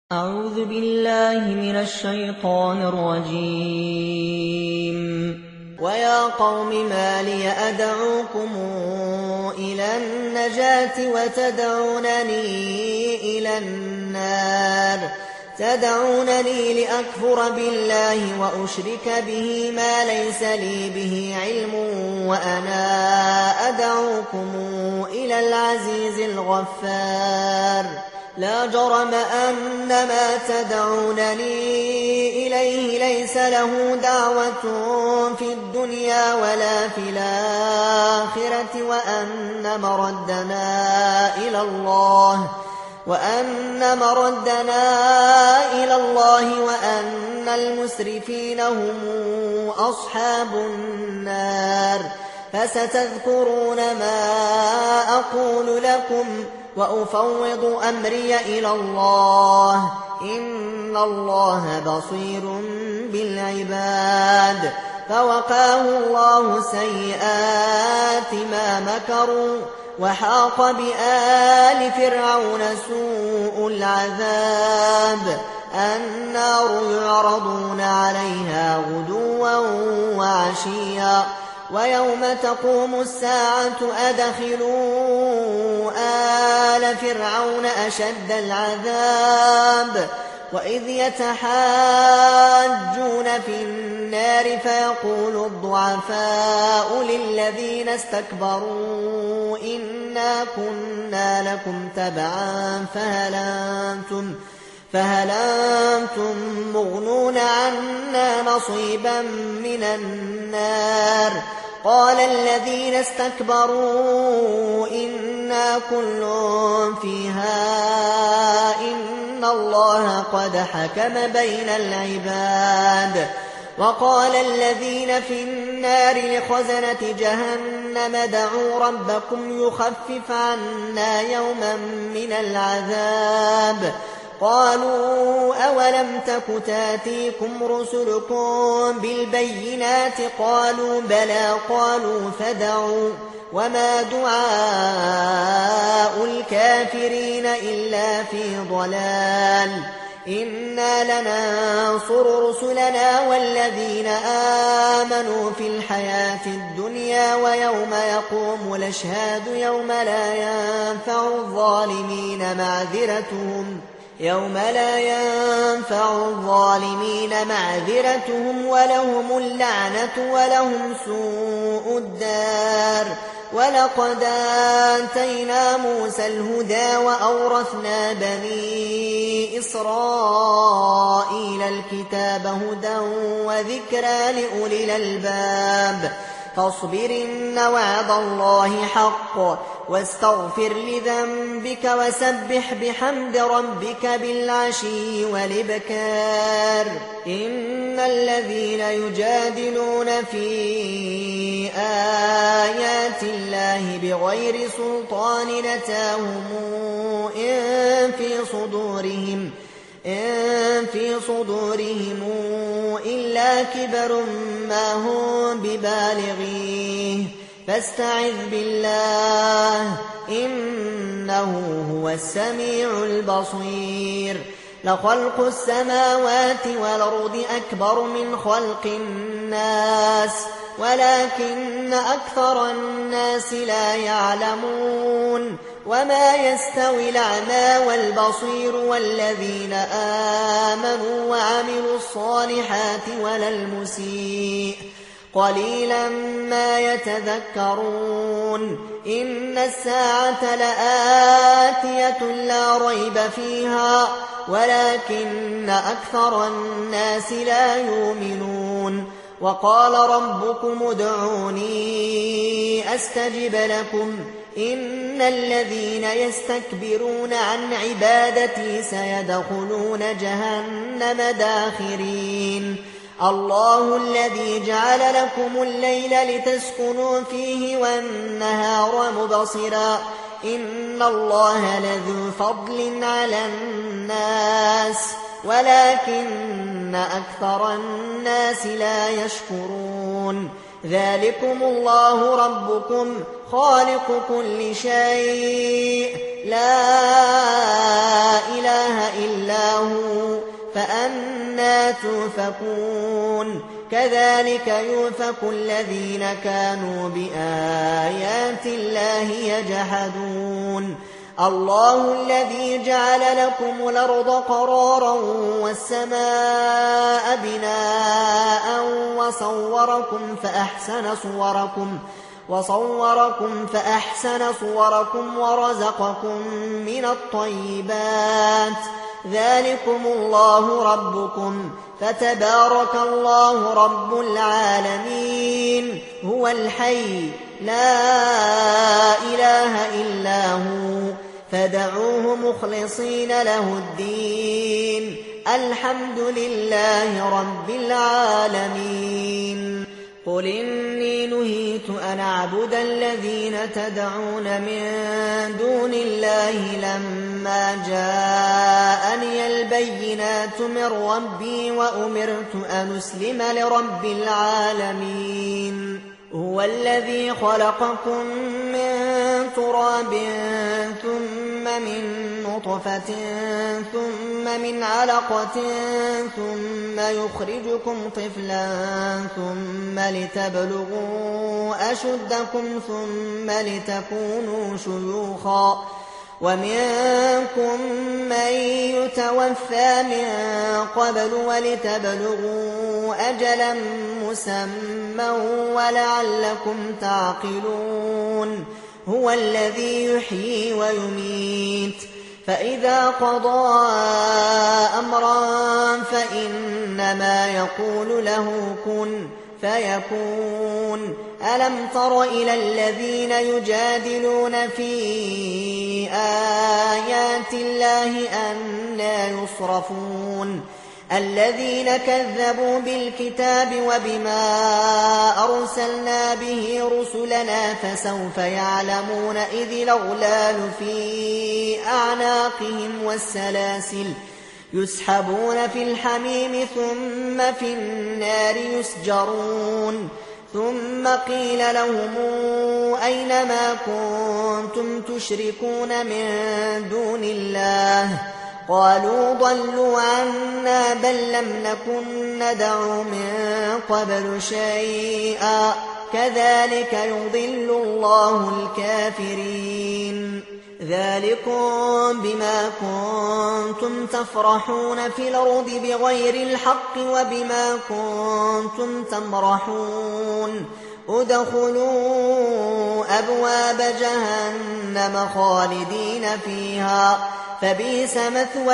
أعوذ بالله من الشيطان الرجيم. ويا قوم ما لي أدعوكم إلى النجاة وتدعونني إلى النار تدعونني لأكفر بالله وأشرك به ما ليس لي به علم وأنا أدعوكم إلى العزيز الغفار. لا جرم أن ما تدعونني إليه ليس له دعوة في الدنيا ولا في الآخرة وأن مردنا إلى الله وأن المسرفين هم أصحاب النار. فستذكرون ما أقول لكم وأفوض أمري إلى الله إن الله بصير بالعباد. فوقاه الله سيئات ما مكروا وحاق بآل فرعون سوء العذاب. النار يعرضون عليها غدوا وعشيا ويوم تقوم الساعة أدخلوا آل فرعون أشد العذاب. وإذ يتحاجون في النار فيقول الضعفاء للذين استكبروا إنا كنا لكم تبعا فهل أنتم مغنون عنا نصيبا من النار. قال الذين استكبروا إنا كل فيها إن الله قد حكم بين العباد. وقال الذين في النار لخزنة جهنم ادعوا ربكم يخفف عنا يوما من العذاب. قالوا أولم تك تاتيكم رسلكم بالبينات قالوا بلى قالوا فادعوا وما دعاء الكافرين إلا في ضلال. إنا لننصر رسلنا والذين آمنوا في الحياة الدنيا ويوم يقوم الأشهاد يوم لا ينفع الظالمين معذرتهم ولهم اللعنة ولهم سوء الدار. ولقد آتينا موسى الهدى وأورثنا بني إسرائيل الكتاب هدى وذكرى لأولي الألباب. فاصبر إن وعد الله حق واستغفر لذنبك وسبح بحمد ربك بالعشي والإبكار. إن الذين يجادلون في آيات الله بغير سلطان أتاهم إن في صدورهم إلا كبر ما هم ببالغيه فاستعذ بالله إنه هو السميع البصير. لخلق السماوات والأرض أكبر من خلق الناس ولكن أكثر الناس لا يعلمون. وما يستوي الأعمى والبصير والذين آمنوا وعملوا الصالحات ولا المسيء قليلا ما يتذكرون. إن الساعة لآتية لا ريب فيها ولكن أكثر الناس لا يؤمنون. وقال ربكم ادعوني أستجب لكم إن الذين يستكبرون عن عبادتي سيدخلون جهنم داخرين. الله الذي جعل لكم الليل لتسكنوا فيه والنهار مبصرا إن الله لذو فضل على الناس ولكن أكثر الناس لا يشكرون. ذلكم الله ربكم خالق كل شيء لا إله إلا هو فأنى تؤفكون كذلك يؤفك الذين كانوا بآيات الله يجحدون الله الذي جعل لكم الأرض قرارا والسماء بناء وصوركم فأحسن صوركم ورزقكم من الطيبات ذلكم الله ربكم فتبارك الله رب العالمين هو الحي لا إله إلا هو فادعوه مخلصين له الدين الحمد لله رب العالمين قل إني نهيت أن أعبد الذين تدعون من دون الله لما جاءني البينات من ربي وأمرت أن أسلم لرب العالمين هو الذي خلقكم من تراب ثم من نطفة ثم من علقة ثم يخرجكم طفلا ثم لتبلغوا أشدكم ثم لتكونوا شيوخا ومنكم من يتوفى من قبل ولتبلغوا أجلا مسمى ولعلكم تعقلون هو الذي يحيي ويميت فإذا قضى أمرا فإنما يقول له كن فيكون ألم تر إلى الذين يجادلون في آيات الله أنى يصرفون الذين كذبوا بالكتاب وبما أرسلنا به رسلنا فسوف يعلمون إذ الأغلال في أعناقهم والسلاسل يسحبون في الحميم ثم في النار يسجرون ثم قيل لهم أين ما كنتم تشركون من دون الله قالوا ضلوا عنا بل لم نكن ندعو من قبل شيئا كذلك يضل الله الكافرين ذلكم بما كنتم تفرحون في الأرض بغير الحق وبما كنتم تمرحون ادخلوا أبواب جهنم خالدين فيها فبئس مثوى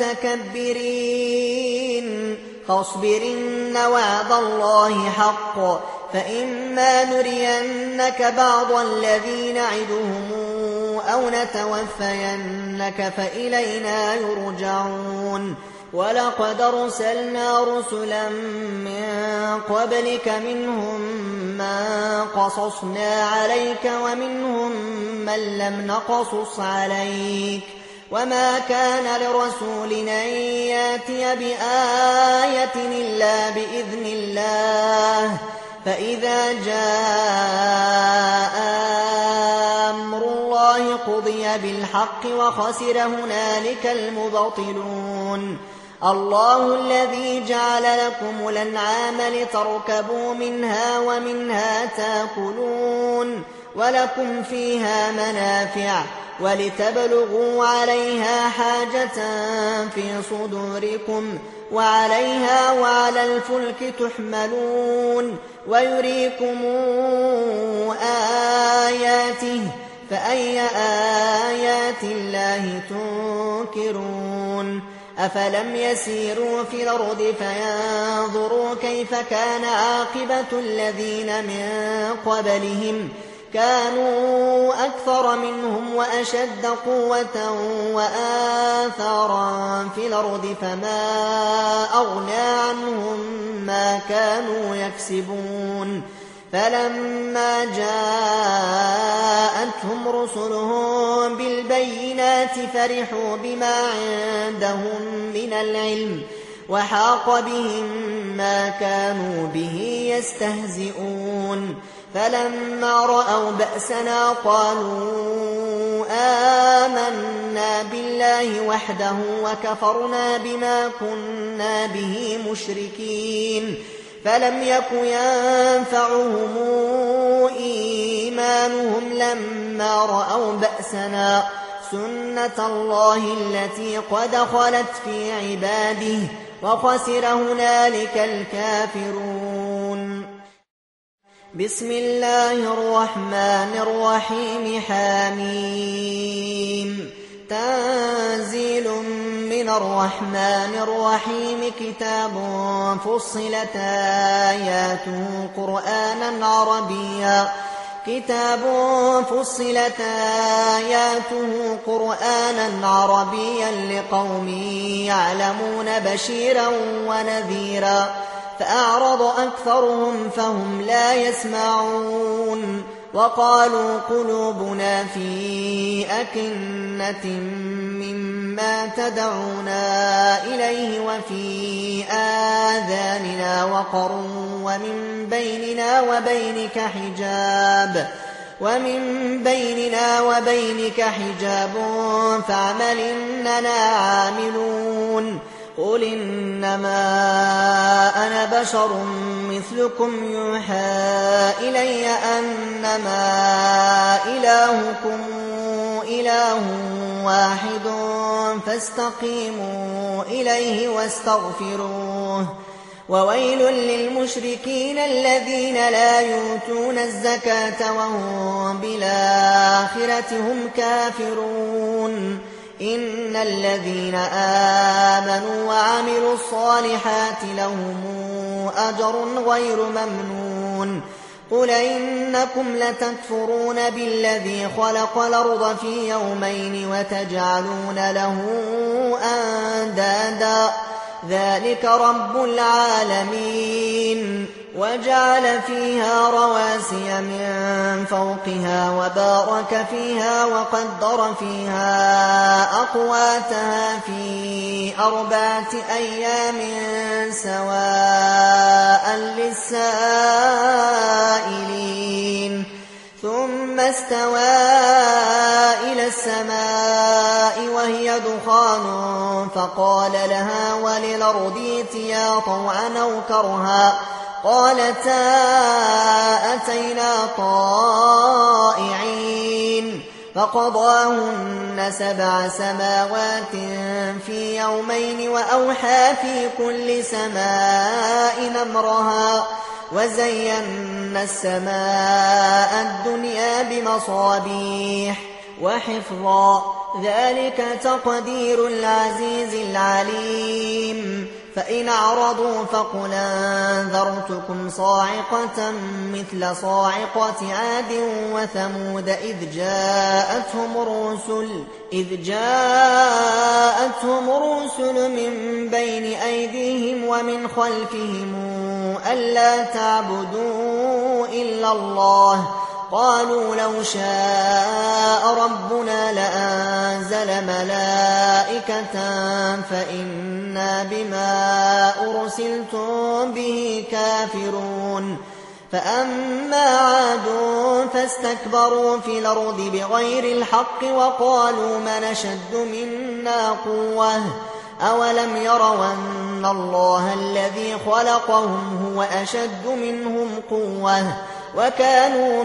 المتكبرين فاصبر إن وعد الله حق فإما نرينك بعض الذي نعدهم أو نتوفينك فإلينا يرجعون ولقد أرسلنا رسلا من قبلك منهم من قصصنا عليك ومنهم من لم نقصص عليك وما كان لرسول أن يأتي بآية إلا بإذن الله فإذا جاء أمر الله قضي بالحق وخسر هنالك المبطلون الله الذي جعل لكم الأنعام لتركبوا منها ومنها تأكلون ولكم فيها منافع ولتبلغوا عليها حاجة في صدوركم وعليها وعلى الفلك تحملون ويريكم آياته فأي آيات الله تنكرون أفلم يسيروا في الأرض فينظروا كيف كان عاقبة الذين من قبلهم كانوا أكثر منهم وأشد قوة وآثارا في الأرض فما أغنى عنهم ما كانوا يكسبون فلما جاءتهم رسلهم بالبينات فرحوا بما عندهم من العلم وحاق بهم ما كانوا به يستهزئون فلما رأوا بأسنا قالوا آمنا بالله وحده وكفرنا بما كنا به مشركين. فلم يك ينفعهم إيمانهم لما رأوا بأسنا سنة الله التي قد خلت في عباده وخسر هنالك الكافرون. بسم الله الرحمن الرحيم حميم تنزيل من الرحمن الرحيم كتاب فصلت آياته قرآنا عربيا لقوم يعلمون بشيرا ونذيرا فأعرض أكثرهم فهم لا يسمعون. وقالوا قلوبنا في أكنة مما تدعونا إليه وفي آذاننا وقر ومن بيننا وبينك حجاب فاعمل إننا عاملون. قل إنما أنا بشر مثلكم يوحى إلي أنما إلهكم إله واحد فاستقيموا إليه واستغفروه. وويل للمشركين الذين لا يؤتون الزكاة وهم بالآخرة هم كافرون. إن الذين آمنوا وعملوا الصالحات لهم أجر غير ممنون. قل إنكم لتكفرون بالذي خلق الأرض في يومين وتجعلون له أندادا ذلك رب العالمين. وجعل فيها رواسي من فوقها وبارك فيها وقدر فيها أقواتها في 4 أيام سواء للسائلين. ثم استوى إلى السماء وهي دخان فقال لها وللأرض ائتيا طوعا أو كرها قالتا أتينا طائعين. فقضاهن 7 سماوات في يومين وأوحى في كل سماء أمرها وزينا السماء الدنيا بمصابيح وحفظا ذلك تقدير العزيز العليم. فإن أعرضوا فقل أنذرتكم صاعقة مثل صاعقة عاد وثمود إذ جاءتهم الرسل من بين أيديهم ومن خلفهم ألا تعبدوا إلا الله قالوا لو شاء ربنا لأنزل ملائكة فإنا بما أرسلتم به كافرون. فأما عاد فاستكبروا في الأرض بغير الحق وقالوا من أشد منا قوة أولم يروا أن الله الذي خلقهم هو أشد منهم قوة وكانوا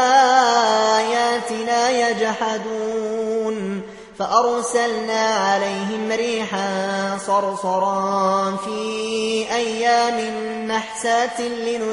بآياتنا يجحدون. فأرسلنا عليهم ريحا صرصرا في أيام نحسات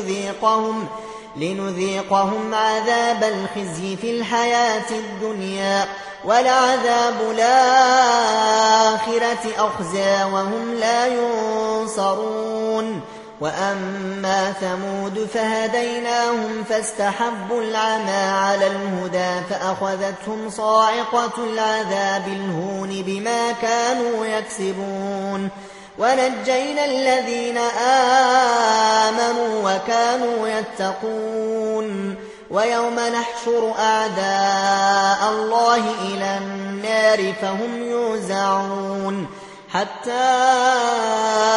لنذيقهم عذاب الخزي في الحياة الدنيا ولعذاب الآخرة أخزى وهم لا ينصرون. وأما ثمود فهديناهم فاستحبوا العمى على الهدى فأخذتهم صاعقة العذاب الهون بما كانوا يكسبون. ونجينا الذين آمنوا وكانوا يتقون. ويوم نحشر أعداء الله إلى النار فهم يوزعون حتى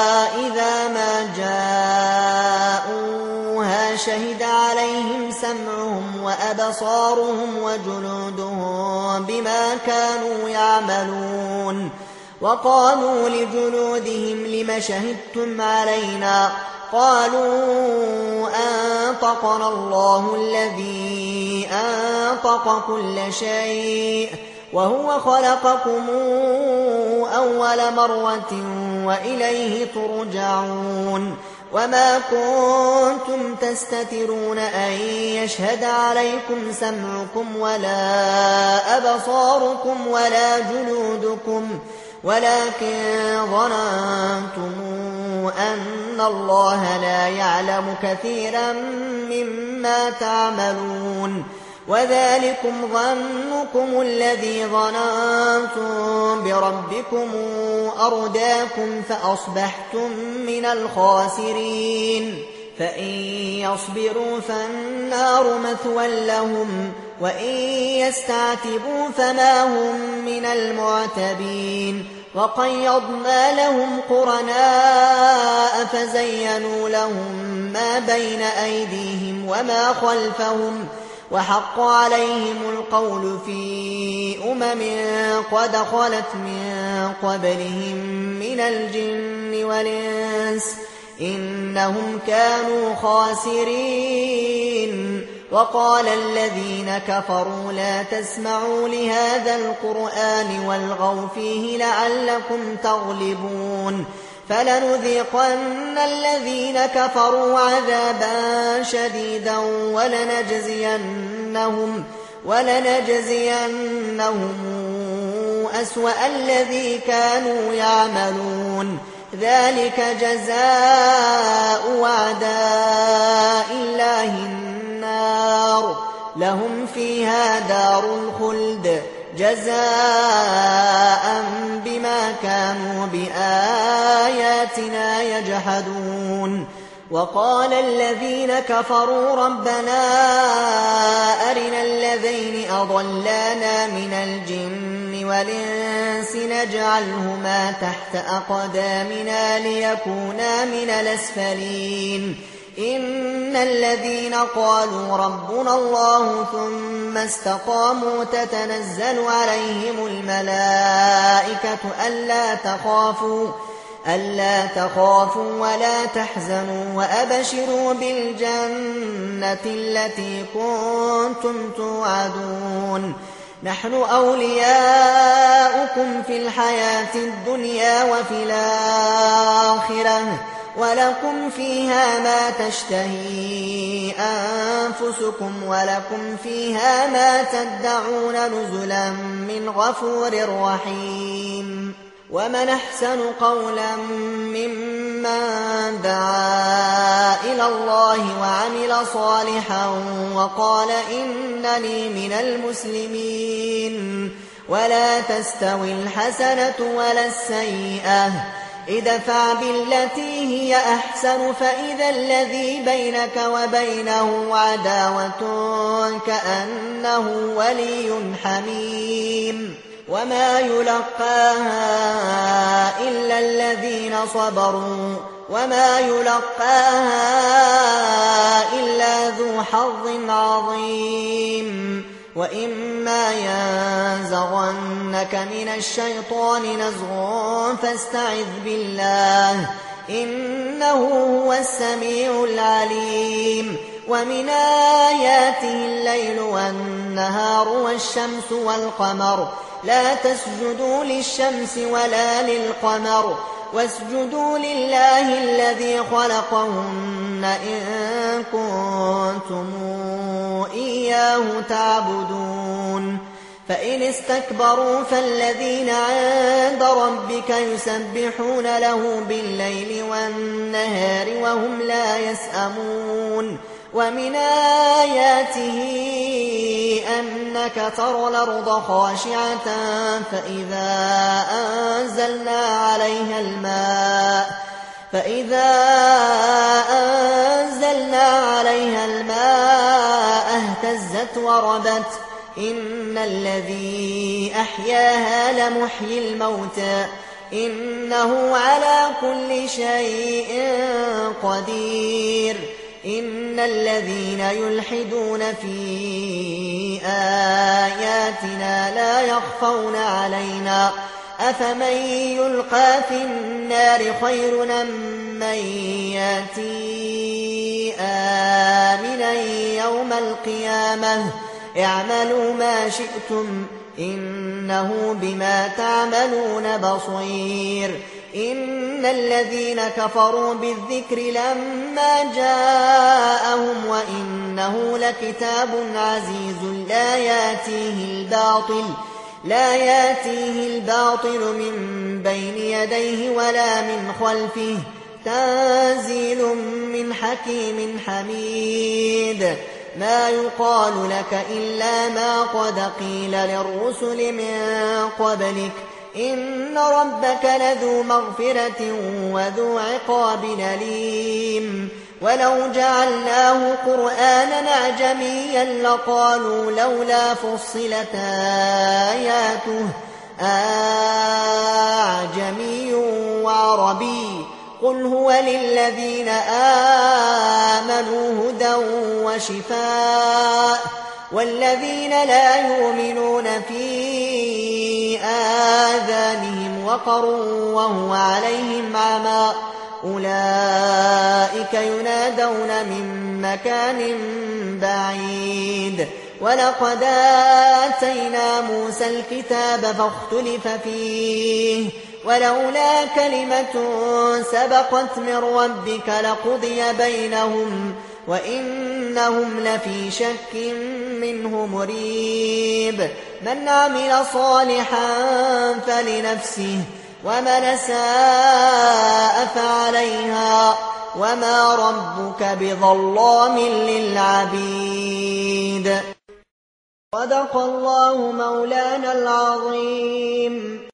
إذا ما جاءوها شهد عليهم سمعهم أبصارهم وجلودهم بما كانوا يعملون. وقالوا لجلودهم لم شهدتم علينا؟ قالوا أنطقنا الله الذي أنطق كل شيء وهو خلقكم أول مرة وإليه ترجعون. وما كنتم تستترون أن يشهد عليكم سمعكم ولا أبصاركم ولا جلودكم ولكن ظننتم أن الله لا يعلم كثيرا مما تعملون. وذلكم ظنكم الذي ظننتم بربكم أرداكم فأصبحتم من الخاسرين. فإن يصبروا فالنار مثوى لهم وإن يستعتبوا فما هم من المعتبين. وقيضنا لهم قرناء فزينوا لهم ما بين أيديهم وما خلفهم وحق عليهم القول في قد خلت من قبلهم من الجن والإنس إنهم كانوا خاسرين. وقال الذين كفروا لا تسمعوا لهذا القرآن والغوا فيه لعلكم تغلبون. فلنذيقن الذين كفروا عذابا شديدا ولنجزينهم أسوأ الذي كانوا يعملون. ذلك جزاء أعداء الله النار لهم فيها دار الخلد جزاء بما كانوا بآياتنا يجحدون. وقال الذين كفروا ربنا أرنا الذين أضلانا من الجن والإنس نجعلهما تحت أقدامنا ليكونا من الأسفلين. إن الذين قالوا ربنا الله ثم استقاموا تتنزل عليهم الملائكة ألا تخافوا ولا تحزنوا وأبشروا بالجنة التي كنتم توعدون. نحن أولياؤكم في الحياة الدنيا وفي الآخرة ولكم فيها ما تشتهي أنفسكم ولكم فيها ما تدعون نزلا من غفور رحيم. ومن أحسن قولا ممن دعا إلى الله وعمل صالحا وقال إنني من المسلمين. ولا تستوي الحسنة ولا السيئة ادفع بالتي هي أحسن فإذا الذي بينك وبينه عداوة كأنه ولي حميم. وما يلقاها إلا الذين صبروا وما يلقاها إلا ذو حظ عظيم. وإما ينزغنك من الشيطان نزغ فاستعذ بالله إنه هو السميع العليم. ومن آياته الليل والنهار والشمس والقمر لا تسجدوا للشمس ولا للقمر واسجدوا لله الذي خلقهن إن كنتم إياه تعبدون. فإن استكبروا فالذين عند ربك يسبحون له بالليل والنهار وهم لا يسأمون. ومن آياته أنك ترى الأرض خاشعة فإذا أنزلنا عليها الماء اهتزت وربت. إن الذي أحياها لمحيي الموتى إنه على كل شيء قدير. إن الذين يلحدون في آياتنا لا يخفون علينا أفمن يلقى في النار خير من ياتي آمنا يوم القيامة اعملوا ما شئتم إنه بما تعملون بصير إن الذين كفروا بالذكر لما جاءهم وإنه لكتاب عزيز لا ياتيه الباطل من بين يديه ولا من خلفه تنزيل من حكيم حميد ما يقال لك إلا ما قد قيل للرسل من قبلك إن ربك لذو مغفرة وذو عقاب أليم ولو جعلناه قرآنا أعجميا لقالوا لولا فصلت آياته أعجمي وعربي قل هو للذين آمنوا هدى وشفاء والذين لا يؤمنون في آذانهم وقر وهو عليهم عمى أولئك ينادون من مكان بعيد ولقد آتينا موسى الكتاب فاختلف فيه ولولا كلمة سبقت من ربك لقضي بينهم وإنهم لفي شك منه مريب من عمل صالحا فلنفسه ومن ساء فعليها وما ربك بظلام للعبيد صدق الله مولانا العظيم.